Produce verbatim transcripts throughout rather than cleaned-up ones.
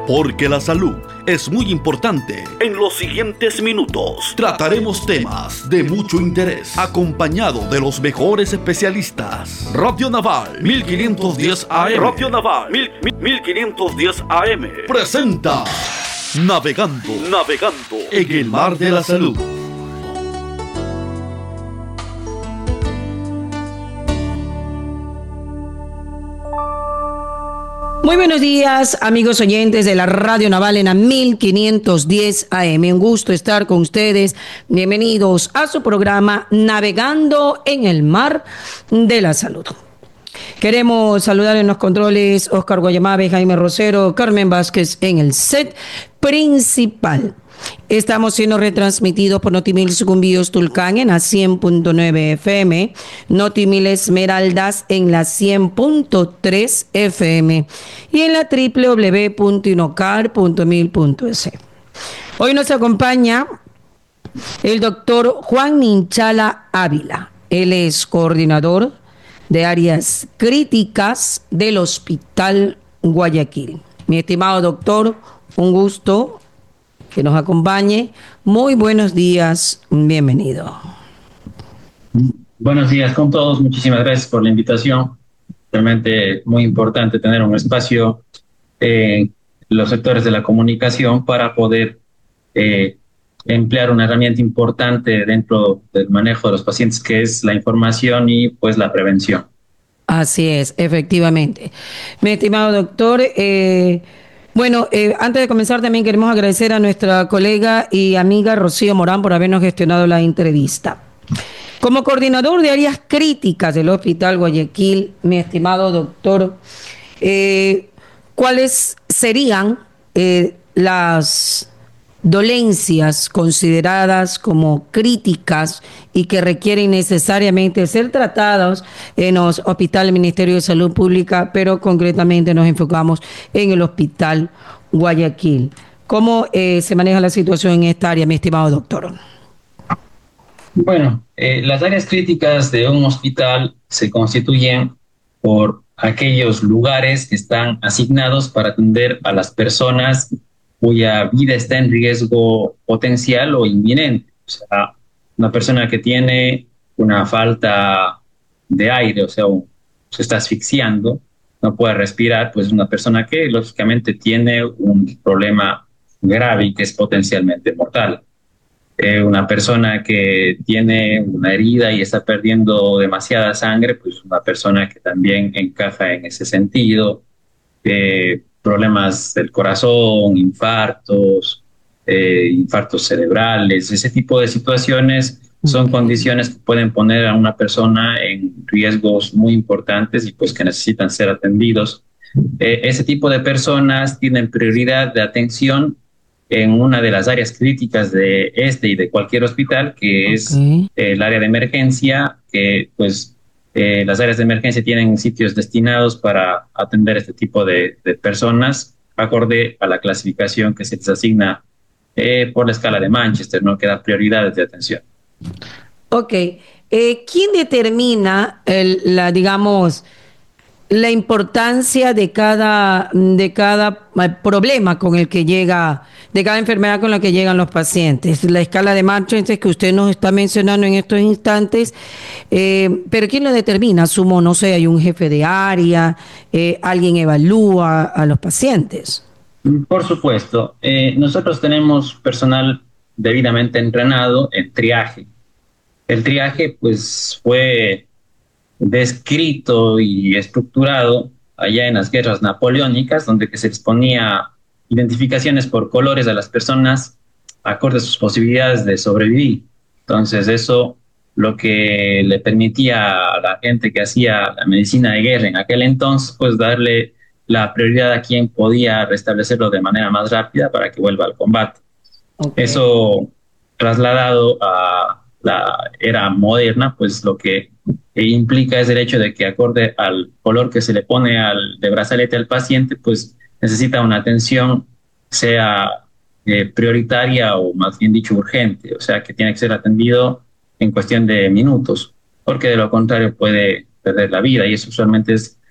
Porque la salud es muy importante. En los siguientes minutos trataremos temas de mucho interés, acompañado de los mejores especialistas. Radio Naval mil quinientos diez A M. Radio Naval mil quinientos diez A M presenta Navegando, navegando en el mar de la salud. Muy buenos días, amigos oyentes de la Radio Naval en la mil quinientos diez A M. Un gusto estar con ustedes. Bienvenidos a su programa Navegando en el Mar de la Salud. Queremos saludar en los controles Oscar Guayamabe, Jaime Rosero, Carmen Vázquez en el set principal. Estamos siendo retransmitidos por Notimil Sucumbíos Tulcán en la cien punto nueve F M, Notimil Esmeraldas en la cien punto tres F M y en la doble u doble u doble u punto inocar punto mil punto es. Hoy nos acompaña el doctor Juan Ninchala Ávila. Él es coordinador de áreas críticas del Hospital Guayaquil. Mi estimado doctor, un gusto que nos acompañe. Muy buenos días, bienvenido. Buenos días con todos, muchísimas gracias por la invitación. Realmente muy importante tener un espacio en los sectores de la comunicación para poder eh, emplear una herramienta importante dentro del manejo de los pacientes, que es la información y pues la prevención. Así es, efectivamente. Mi estimado doctor, eh, Bueno, eh, antes de comenzar también queremos agradecer a nuestra colega y amiga Rocío Morán por habernos gestionado la entrevista. Como coordinador de áreas críticas del Hospital Guayaquil, mi estimado doctor, eh, ¿cuáles serían eh, las dolencias consideradas como críticas y que requieren necesariamente ser tratadas en los hospitales del Ministerio de Salud Pública, pero concretamente nos enfocamos en el Hospital Guayaquil? ¿Cómo eh, se maneja la situación en esta área, mi estimado doctor? Bueno, eh, las áreas críticas de un hospital se constituyen por aquellos lugares que están asignados para atender a las personas cuya vida está en riesgo potencial o inminente. O sea, una persona que tiene una falta de aire, o sea, se está asfixiando, no puede respirar, pues es una persona que lógicamente tiene un problema grave y que es potencialmente mortal. Eh, una persona que tiene una herida y está perdiendo demasiada sangre, pues una persona que también encaja en ese sentido. Eh, problemas del corazón, infartos, eh, infartos cerebrales, ese tipo de situaciones son condiciones que pueden poner a una persona en riesgos muy importantes y pues que necesitan ser atendidos. Eh, ese tipo de personas tienen prioridad de atención en una de las áreas críticas de este y de cualquier hospital, que okay. es eh, el área de emergencia, que pues Eh, las áreas de emergencia tienen sitios destinados para atender este tipo de, de personas, acorde a la clasificación que se les asigna eh, por la escala de Manchester, ¿no? Que da prioridades de atención. Ok. Eh, ¿Quién determina, el, la, digamos, la importancia de cada, de cada problema con el que llega, de cada enfermedad con la que llegan los pacientes? La escala de Manchester que usted nos está mencionando en estos instantes, eh, pero ¿quién lo determina? Asumo, no sé, hay un jefe de área, eh, alguien evalúa a los pacientes. Por supuesto, eh, nosotros tenemos personal debidamente entrenado en triaje. El triaje, pues, fue descrito y estructurado allá en las guerras napoleónicas, donde que se les ponía identificaciones por colores a las personas acorde a sus posibilidades de sobrevivir. Entonces eso lo que le permitía a la gente que hacía la medicina de guerra en aquel entonces, pues darle la prioridad a quien podía restablecerlo de manera más rápida para que vuelva al combate. Okay. Eso trasladado a la era moderna, pues lo que implica es el hecho de que acorde al color que se le pone al, de brazalete al paciente, pues necesita una atención, sea eh, prioritaria o más bien dicho urgente, o sea que tiene que ser atendido en cuestión de minutos, porque de lo contrario puede perder la vida, y eso usualmente es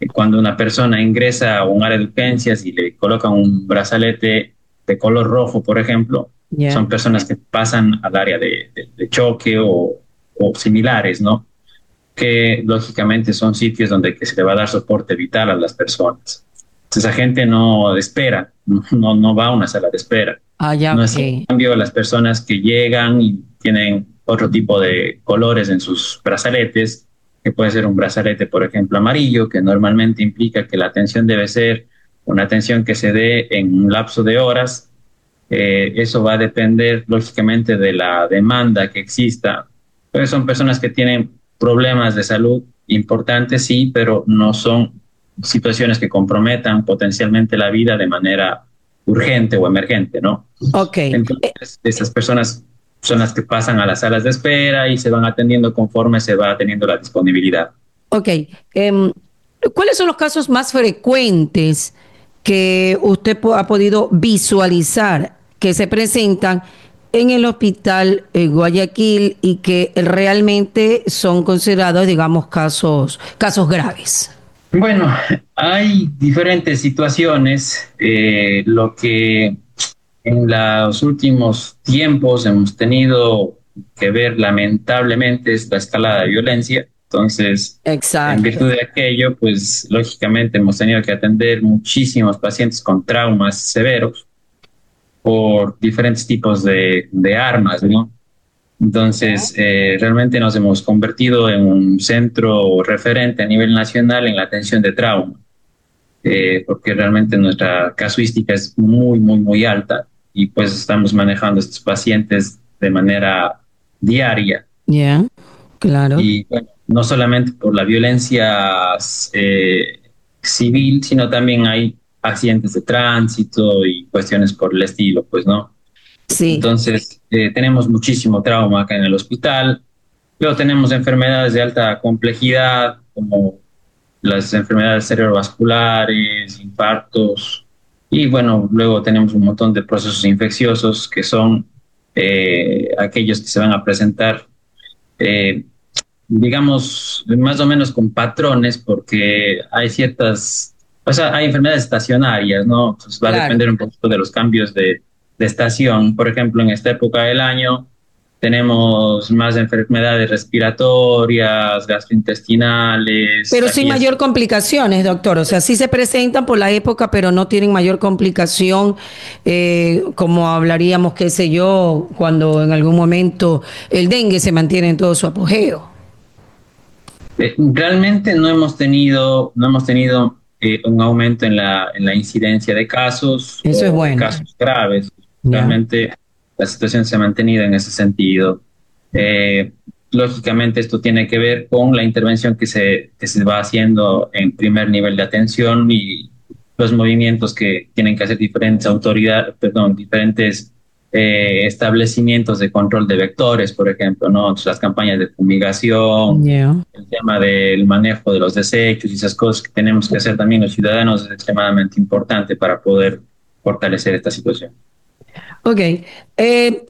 cuando una persona ingresa a un área de urgencias y le colocan un brazalete de color rojo, por ejemplo, Yeah. son personas que pasan al área de, de, de choque o, o similares, ¿no? Que lógicamente son sitios donde que se le va a dar soporte vital a las personas. Entonces, la gente no espera, no, no va a una sala de espera. Ah, ya, No ok. es en cambio las personas que llegan y tienen otro tipo de colores en sus brazaletes, que puede ser un brazalete, por ejemplo, amarillo, que normalmente implica que la atención debe ser una atención que se dé en un lapso de horas. Eh, eso va a depender, lógicamente, de la demanda que exista. Pero son personas que tienen problemas de salud importantes, sí, pero no son situaciones que comprometan potencialmente la vida de manera urgente o emergente, ¿no? Ok. Eh, Entonces, esas personas son las que pasan a las salas de espera y se van atendiendo conforme se va teniendo la disponibilidad. ok. Em, ¿cuáles son los casos más frecuentes que usted po- ha podido visualizar que se presentan en el hospital eh, Guayaquil y que realmente son considerados, digamos, casos, casos graves? Bueno, hay diferentes situaciones. Eh, lo que en los últimos tiempos hemos tenido que ver lamentablemente es la escalada de violencia. Entonces, en Exacto. virtud de aquello, pues lógicamente hemos tenido que atender muchísimos pacientes con traumas severos por diferentes tipos de, de armas, ¿no? Entonces, eh, realmente nos hemos convertido en un centro referente a nivel nacional en la atención de trauma, eh, porque realmente nuestra casuística es muy, muy, muy alta y pues estamos manejando estos pacientes de manera diaria. Ya, yeah, claro. Y bueno, no solamente por la violencia eh, civil, sino también hay accidentes de tránsito y cuestiones por el estilo, pues, ¿no? Sí. Entonces, eh, tenemos muchísimo trauma acá en el hospital. Luego tenemos enfermedades de alta complejidad, como las enfermedades cerebrovasculares, infartos. Y bueno, luego tenemos un montón de procesos infecciosos que son eh, aquellos que se van a presentar, eh, digamos, más o menos con patrones, porque hay ciertas, o sea, hay enfermedades estacionarias, ¿no? Entonces va a Claro. depender un poco de los cambios de, de estación. Por ejemplo, en esta época del año tenemos más enfermedades respiratorias, gastrointestinales. Pero Aquí sin es- mayor complicaciones, doctor. O sea, sí se presentan por la época, pero no tienen mayor complicación, eh, como hablaríamos, qué sé yo, cuando en algún momento el dengue se mantiene en todo su apogeo. eh, realmente no hemos tenido, no hemos tenido eh, un aumento en la, en la incidencia de casos Eso es o bueno. casos graves. Ya. Realmente la situación se ha mantenido en ese sentido. Eh, lógicamente esto tiene que ver con la intervención que se, que se va haciendo en primer nivel de atención y los movimientos que tienen que hacer diferentes autoridades, perdón, diferentes eh, establecimientos de control de vectores, por ejemplo, ¿no? Entonces, las campañas de fumigación, Yeah. el tema del manejo de los desechos y esas cosas que tenemos que hacer también los ciudadanos es extremadamente importante para poder fortalecer esta situación. Ok. Eh,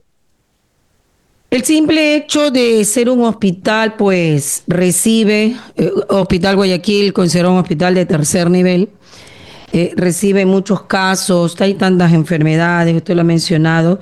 el simple hecho de ser un hospital, pues recibe, eh, Hospital Guayaquil, considerado un hospital de tercer nivel, eh, recibe muchos casos, hay tantas enfermedades, usted lo ha mencionado,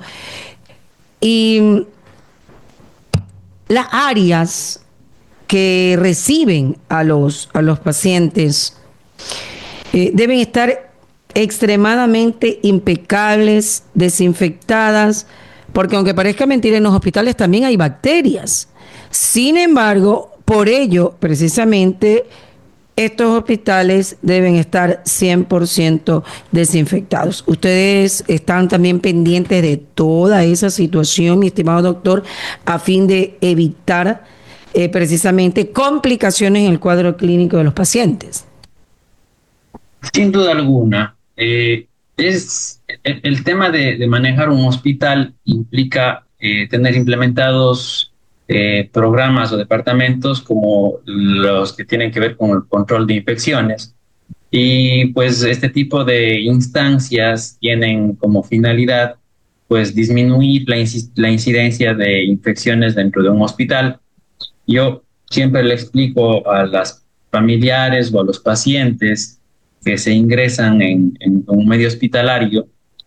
y las áreas que reciben a los, a los pacientes eh, deben estar extremadamente impecables, desinfectadas, porque aunque parezca mentira, en los hospitales también hay bacterias. Sin embargo, por ello, precisamente, estos hospitales deben estar cien por ciento desinfectados. Ustedes están también pendientes de toda esa situación, mi estimado doctor, a fin de evitar eh, precisamente complicaciones en el cuadro clínico de los pacientes. Sin duda alguna. Eh, es el, el tema de, de manejar un hospital implica eh, tener implementados eh, programas o departamentos como los que tienen que ver con el control de infecciones. Y pues este tipo de instancias tienen como finalidad pues disminuir la, inci- la incidencia de infecciones dentro de un hospital. Yo siempre le explico a las familiares o a los pacientes que se ingresan en, en un medio hospitalario,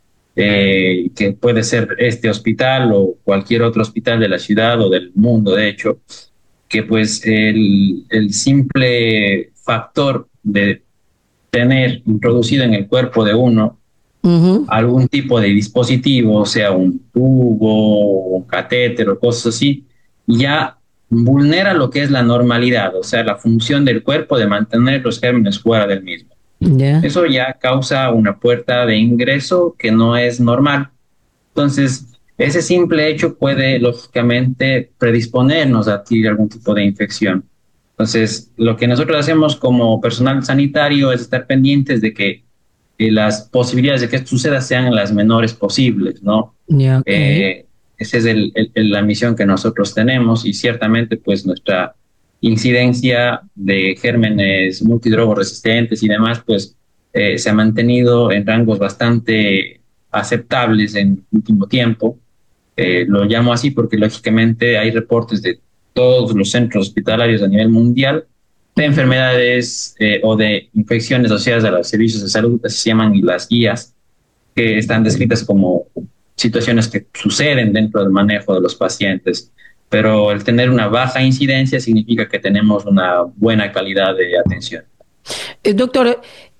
eh, que puede ser este hospital o cualquier otro hospital de la ciudad o del mundo, de hecho, que pues el, el simple factor de tener introducido en el cuerpo de uno uh-huh. algún tipo de dispositivo, sea un tubo, un catéter o cosas así, ya vulnera lo que es la normalidad, o sea, la función del cuerpo de mantener los gérmenes fuera del mismo. Yeah. Eso ya causa una puerta de ingreso que no es normal. Entonces, ese simple hecho puede, lógicamente, predisponernos a adquirir algún tipo de infección. Entonces, lo que nosotros hacemos como personal sanitario es estar pendientes de que eh, las posibilidades de que esto suceda sean las menores posibles, ¿no? Yeah, okay. eh, esa es el, el, la misión que nosotros tenemos y ciertamente, pues, nuestra incidencia de gérmenes multidrogoresistentes y demás, pues, eh, se ha mantenido en rangos bastante aceptables en el último tiempo. Eh, lo llamo así porque, lógicamente, hay reportes de todos los centros hospitalarios a nivel mundial de enfermedades eh, o de infecciones asociadas a los servicios de salud, así se llaman las guías, que están descritas como situaciones que suceden dentro del manejo de los pacientes. Pero el tener una baja incidencia significa que tenemos una buena calidad de atención. Eh, doctor,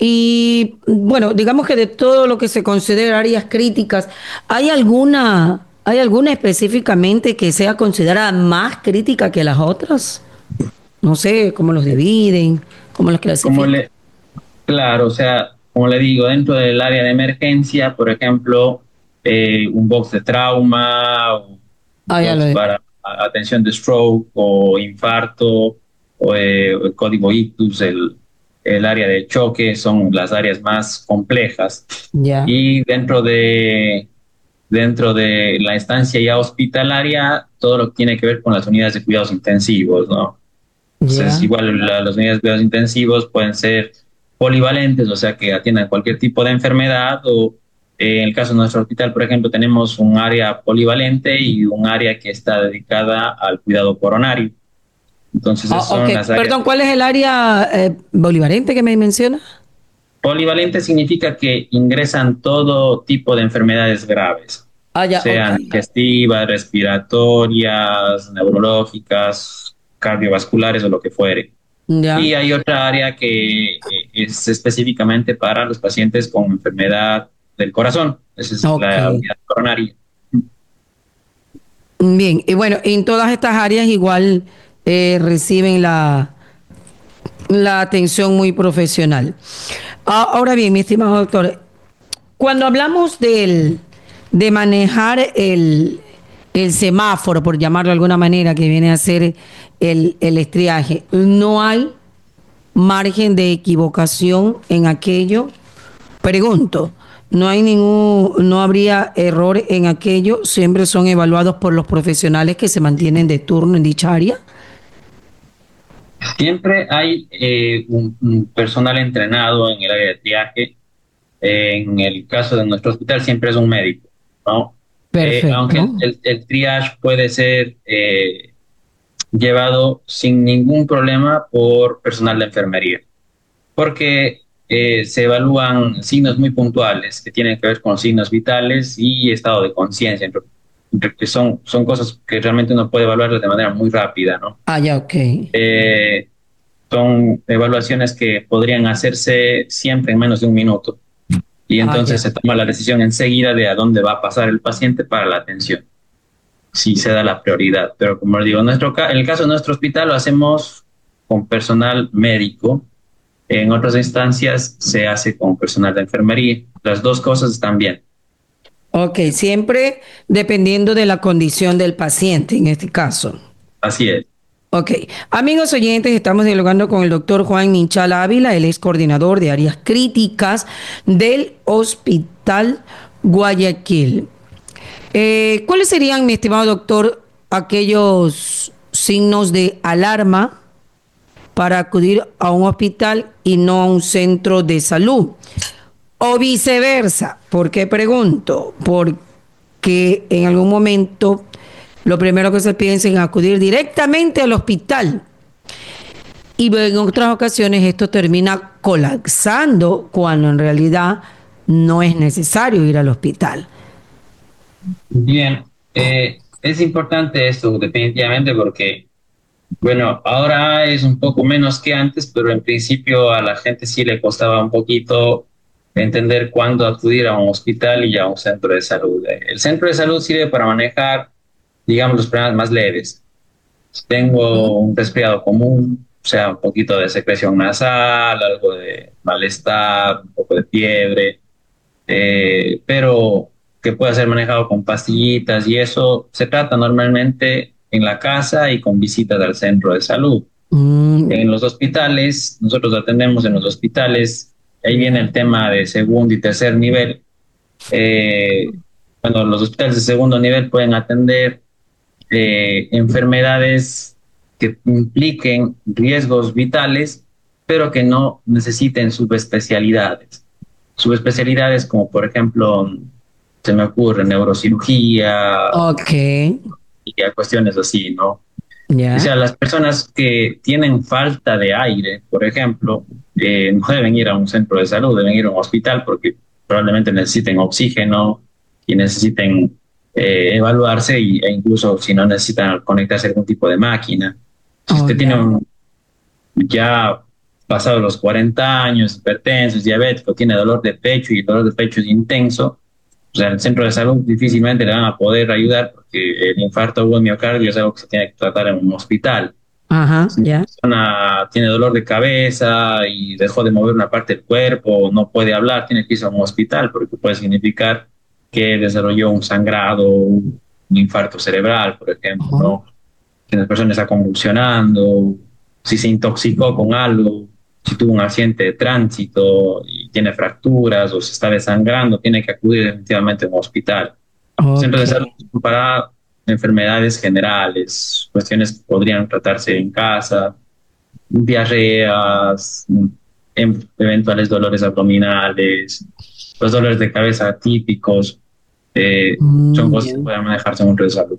y bueno, digamos que de todo lo que se considera áreas críticas, ¿hay alguna, ¿hay alguna específicamente que sea considerada más crítica que las otras? No sé, ¿cómo los dividen? ¿Cómo los clasifican? Como le, claro, o sea, como le digo, dentro del área de emergencia, por ejemplo, eh, un box de trauma, un ah, box para atención de stroke o infarto, o eh, el código ictus, el, el área de choque, son las áreas más complejas. Yeah. Y dentro de, dentro de la instancia ya hospitalaria, todo lo que tiene que ver con las unidades de cuidados intensivos, ¿no? Entonces, yeah. igual la, las unidades de cuidados intensivos pueden ser polivalentes, o sea, que atiendan cualquier tipo de enfermedad, o eh, en el caso de nuestro hospital, por ejemplo, tenemos un área polivalente y un área que está dedicada al cuidado coronario. Entonces, oh, son okay. las áreas. Perdón, ¿cuál es el área eh, polivalente que me menciona? Polivalente significa que ingresan todo tipo de enfermedades graves, ah, ya, sean okay. digestivas, respiratorias, neurológicas, cardiovasculares o lo que fuere. Ya. Y hay otra área que es específicamente para los pacientes con enfermedad del corazón. Esa es okay. la unidad coronaria. Bien, y bueno, en todas estas áreas igual eh, reciben la, la atención muy profesional. Ahora bien, mi estimado doctor, cuando hablamos del, de manejar el, el semáforo, por llamarlo de alguna manera, que viene a ser el, el estriaje, ¿no hay margen de equivocación en aquello? Pregunto, ¿no hay ningún, no habría error en aquello? ¿Siempre son evaluados por los profesionales que se mantienen de turno en dicha área? Siempre hay eh, un, un personal entrenado en el área de triaje. En el caso de nuestro hospital siempre es un médico, ¿no? Perfecto. Eh, aunque el, el, el triage puede ser eh, llevado sin ningún problema por personal de enfermería, porque eh, se evalúan signos muy puntuales que tienen que ver con signos vitales y estado de conciencia, que son, son cosas que realmente uno puede evaluar de manera muy rápida, ¿no? Ah, ya, ok. Eh, son evaluaciones que podrían hacerse siempre en menos de un minuto. Y entonces ah, se toma la decisión enseguida de a dónde va a pasar el paciente para la atención, si se da la prioridad. Pero como le digo, en, nuestro, en el caso de nuestro hospital lo hacemos con personal médico. En otras instancias se hace con personal de enfermería. Las dos cosas están bien. Ok, siempre dependiendo de la condición del paciente en este caso. Así es. Ok, amigos oyentes, estamos dialogando con el doctor Juan Minchal Ávila, él es coordinador de áreas críticas del Hospital Guayaquil. Eh, ¿Cuáles serían, mi estimado doctor, aquellos signos de alarma para acudir a un hospital y no a un centro de salud? O viceversa. ¿Por qué pregunto? Porque en algún momento lo primero que se piensa es acudir directamente al hospital. y en otras ocasiones esto termina colapsando cuando en realidad no es necesario ir al hospital. Bien, eh, es importante esto definitivamente porque, bueno, ahora es un poco menos que antes, pero en principio a la gente sí le costaba un poquito entender cuándo acudir a un hospital y a un centro de salud. El centro de salud sirve para manejar, digamos, los problemas más leves. Si tengo un resfriado común, o sea, un poquito de secreción nasal, algo de malestar, un poco de fiebre, eh, pero que pueda ser manejado con pastillitas y eso se trata normalmente en la casa y con visitas al centro de salud. Mm, En los hospitales, nosotros atendemos en los hospitales, ahí viene el tema de segundo y tercer nivel. Eh, bueno, los hospitales de segundo nivel pueden atender eh, enfermedades que impliquen riesgos vitales, pero que no necesiten subespecialidades. Subespecialidades como, por ejemplo, se me ocurre neurocirugía ok, y a cuestiones así, ¿no? O ya. sea, las personas que tienen falta de aire, por ejemplo, eh, no deben ir a un centro de salud, deben ir a un hospital porque probablemente necesiten oxígeno y necesiten eh, evaluarse y, e incluso si no necesitan conectarse a algún tipo de máquina. Si Oh, usted tiene ya. un, ya pasado los cuarenta años, hipertenso, es diabético, tiene dolor de pecho y el dolor de pecho es intenso, o sea, el centro de salud difícilmente le van a poder ayudar porque el infarto agudo de miocardio es algo que se tiene que tratar en un hospital. Ajá, Si una ya. persona tiene dolor de cabeza y dejó de mover una parte del cuerpo, no puede hablar, tiene que irse a un hospital porque puede significar que desarrolló un sangrado, un infarto cerebral, por ejemplo, Ujú. ¿no? Que la persona está convulsionando, si se intoxicó con algo, si tuvo un accidente de tránsito y tiene fracturas o se está desangrando, tiene que acudir definitivamente a un hospital. Centros Ok. de salud para enfermedades generales, cuestiones que podrían tratarse en casa, diarreas, em- eventuales dolores abdominales, los dolores de cabeza típicos, eh, son Mm, cosas ya. que pueden manejarse en un centro de salud.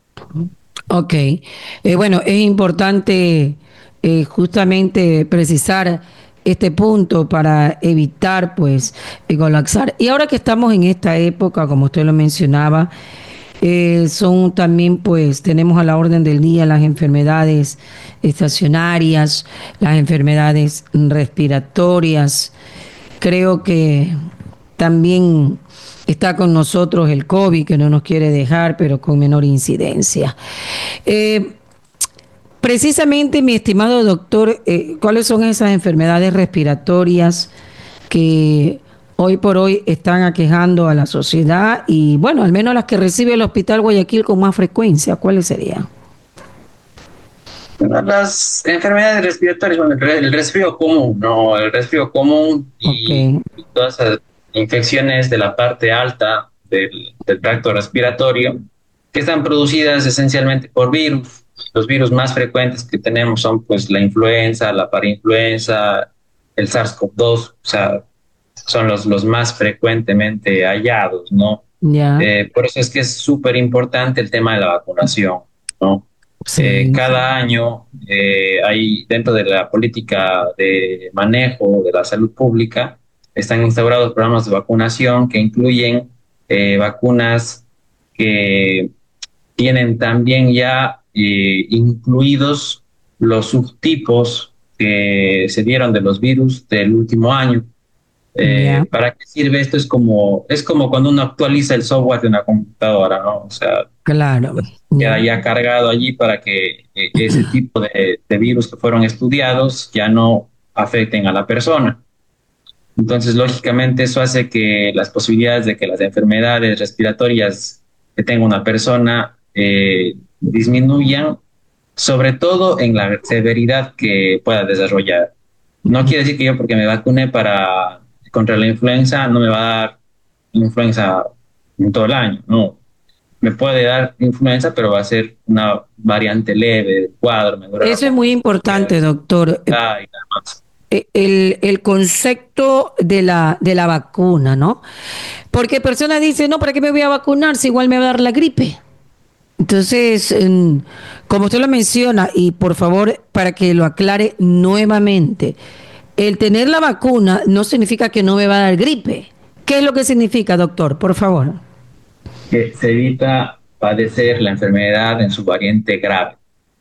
Ok. Eh, bueno, es importante eh, justamente precisar este punto para evitar, pues, eh, colapsar. Y ahora que estamos en esta época, como usted lo mencionaba, eh, son también, pues, tenemos a la orden del día las enfermedades estacionarias, las enfermedades respiratorias. Creo que también está con nosotros el COVID, que no nos quiere dejar, pero con menor incidencia. Eh, Precisamente, mi estimado doctor, eh, ¿cuáles son esas enfermedades respiratorias que hoy por hoy están aquejando a la sociedad y, bueno, al menos las que recibe el Hospital Guayaquil con más frecuencia? ¿Cuáles serían? Bueno, las enfermedades respiratorias, bueno, el, re- el resfrío común, ¿no? El resfrío común Ok, y, y todas esas infecciones de la parte alta del, del tracto respiratorio que están producidas esencialmente por virus. Los virus más frecuentes que tenemos son pues la influenza, la parainfluenza, el SARS-CoV dos, o sea, son los, los más frecuentemente hallados, ¿no? ya, Eh, por eso es que es súper importante el tema de la vacunación, ¿no? Eh, sí. cada año eh, hay dentro de la política de manejo de la salud pública, están instaurados programas de vacunación que incluyen eh, vacunas que tienen también ya eh, incluidos los subtipos que se dieron de los virus del último año. Ya, Eh, ¿para qué sirve esto? Es como, es como cuando uno actualiza el software de una computadora, ¿no? O sea, claro, queda ya. ya cargado allí para que eh, ese tipo de, de virus que fueron estudiados ya no afecten a la persona. Entonces, lógicamente, eso hace que las posibilidades de que las enfermedades respiratorias que tenga una persona eh, disminuyan, sobre todo en la severidad que pueda desarrollar. No quiere decir que yo porque me vacune para contra la influenza no me va a dar influenza en todo el año, no. Me puede dar influenza, pero va a ser una variante leve del cuadro, me dura Eso es como muy quince importante, días doctor. y nada más. eh, el, el concepto de la, de la vacuna, ¿no? Porque personas dicen, no, ¿para qué me voy a vacunar si igual me va a dar la gripe? Entonces, como usted lo menciona, y por favor, para que lo aclare nuevamente, el tener la vacuna no significa que no me va a dar gripe. ¿Qué es lo que significa, doctor? Por favor. Que se evita padecer la enfermedad en su variante grave.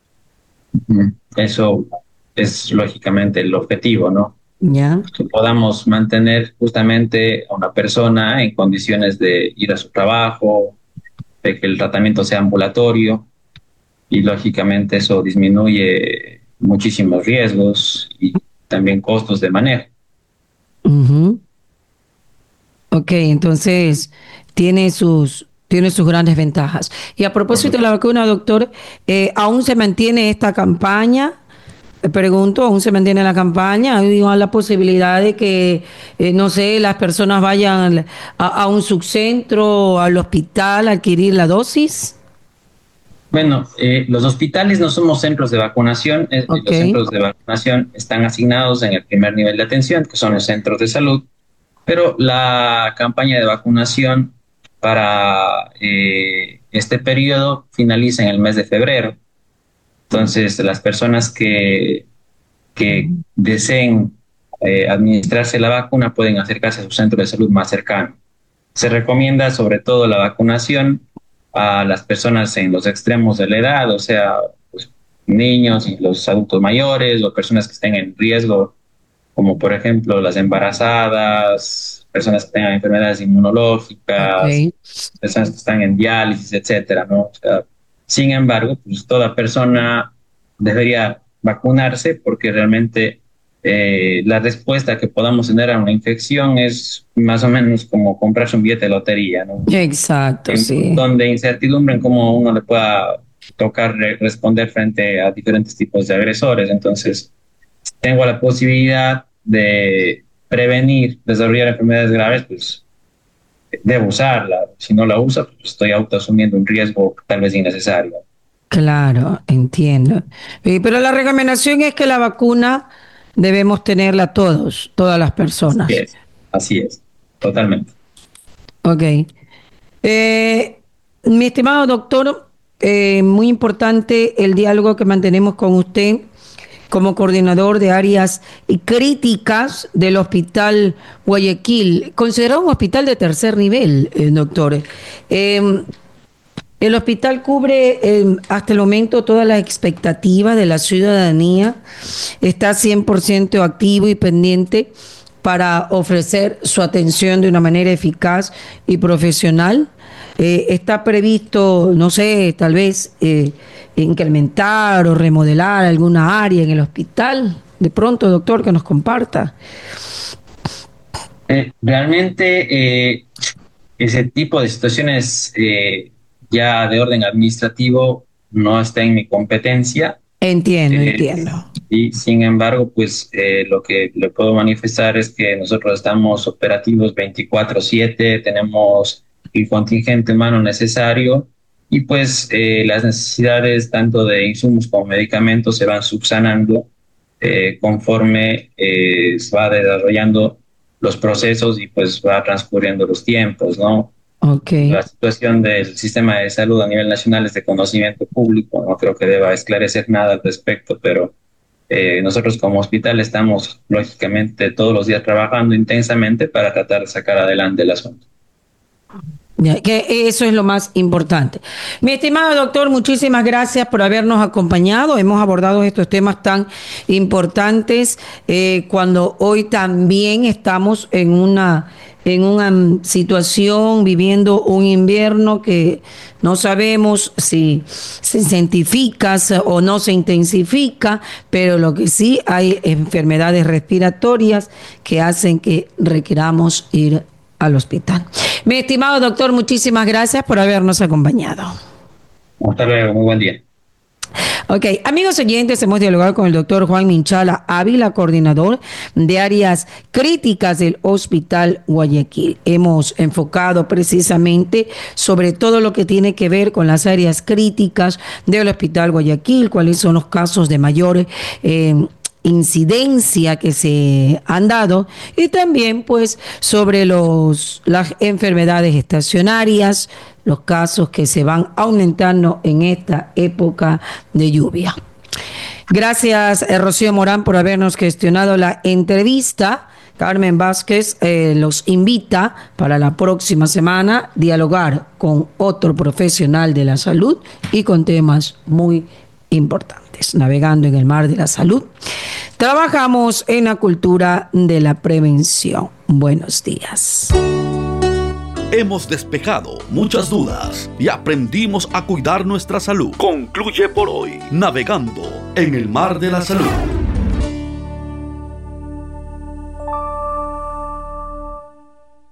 Eso es lógicamente el objetivo, ¿no? Ya. Que podamos mantener justamente a una persona en condiciones de ir a su trabajo, de que el tratamiento sea ambulatorio, y lógicamente eso disminuye muchísimos riesgos y también costos de manejo. Uh-huh. Ok, entonces tiene sus, tiene sus grandes ventajas. Y a propósito de la vacuna, doctor, eh, ¿aún se mantiene esta campaña? Eh, Pregunto, ¿aún se mantiene la campaña? ¿Hay la posibilidad de que, eh, no sé, las personas vayan a, a un subcentro, al hospital a adquirir la dosis? Bueno, eh, los hospitales no somos centros de vacunación. eh, Ok. Los centros de vacunación están asignados en el primer nivel de atención, que son los centros de salud, pero la campaña de vacunación para eh, este periodo finaliza en el mes de febrero. Entonces, las personas que, que deseen eh, administrarse la vacuna pueden acercarse a su centro de salud más cercano. Se recomienda sobre todo la vacunación a las personas en los extremos de la edad, o sea, pues, niños y los adultos mayores o personas que estén en riesgo, como por ejemplo las embarazadas, personas que tengan enfermedades inmunológicas, Ok. personas que están en diálisis, etcétera, ¿no? O sea, sin embargo, pues toda persona debería vacunarse porque realmente eh, la respuesta que podamos tener a una infección es más o menos como comprarse un billete de lotería, ¿no? Exacto, Hay un sí. montón de incertidumbre en cómo uno le pueda tocar re- responder frente a diferentes tipos de agresores. Entonces, si tengo la posibilidad de prevenir, desarrollar enfermedades graves, pues debo usarla. Si no la uso, pues estoy autoasumiendo un riesgo tal vez innecesario. Claro, entiendo. Eh, Pero la recomendación es que la vacuna debemos tenerla todos, todas las Así personas. es, así es, totalmente. Ok. Eh, Mi estimado doctor, eh, muy importante el diálogo que mantenemos con usted como coordinador de áreas críticas del Hospital Guayaquil, considerado un hospital de tercer nivel, eh, doctor. Eh, el hospital cubre eh, hasta el momento todas las expectativas de la ciudadanía, está cien por ciento activo y pendiente para ofrecer su atención de una manera eficaz y profesional. Eh, está previsto, no sé, tal vez eh, incrementar o remodelar alguna área en el hospital. De pronto, doctor, que nos comparta. Eh, realmente eh, ese tipo de situaciones eh, ya de orden administrativo no está en mi competencia. Entiendo, Eh, entiendo. y sin embargo, pues eh, lo que le puedo manifestar es que nosotros estamos operativos veinticuatro siete, tenemos el contingente humano necesario y pues eh, las necesidades tanto de insumos como medicamentos se van subsanando eh, conforme eh, se va desarrollando los procesos y pues va transcurriendo los tiempos, ¿no? Ok. La situación del sistema de salud a nivel nacional es de conocimiento público, no creo que deba esclarecer nada al respecto, pero eh, nosotros como hospital estamos lógicamente todos los días trabajando intensamente para tratar de sacar adelante el asunto. Ya, que eso es lo más importante. Mi estimado doctor, muchísimas gracias por habernos acompañado. Hemos abordado estos temas tan importantes eh, cuando hoy también estamos en una en una mm, situación viviendo un invierno que no sabemos si se intensifica o no se intensifica, pero lo que sí hay enfermedades respiratorias que hacen que requiramos ir al hospital. Mi estimado doctor, muchísimas gracias por habernos acompañado. Hasta luego, muy buen día. Ok, amigos oyentes, hemos dialogado con el doctor Juan Minchala Ávila, coordinador de áreas críticas del Hospital Guayaquil. Hemos enfocado precisamente sobre todo lo que tiene que ver con las áreas críticas del Hospital Guayaquil, cuáles son los casos de mayor eh, incidencia que se han dado y también pues sobre los, las enfermedades estacionarias, los casos que se van aumentando en esta época de lluvia. Gracias, eh, Rocío Morán, por habernos gestionado la entrevista. Carmen Vázquez eh, los invita para la próxima semana a dialogar con otro profesional de la salud y con temas muy importantes. Navegando en el mar de la salud, trabajamos en la cultura de la prevención. Buenos días. Hemos despejado muchas dudas y aprendimos a cuidar nuestra salud. Concluye por hoy Navegando en el mar de la salud.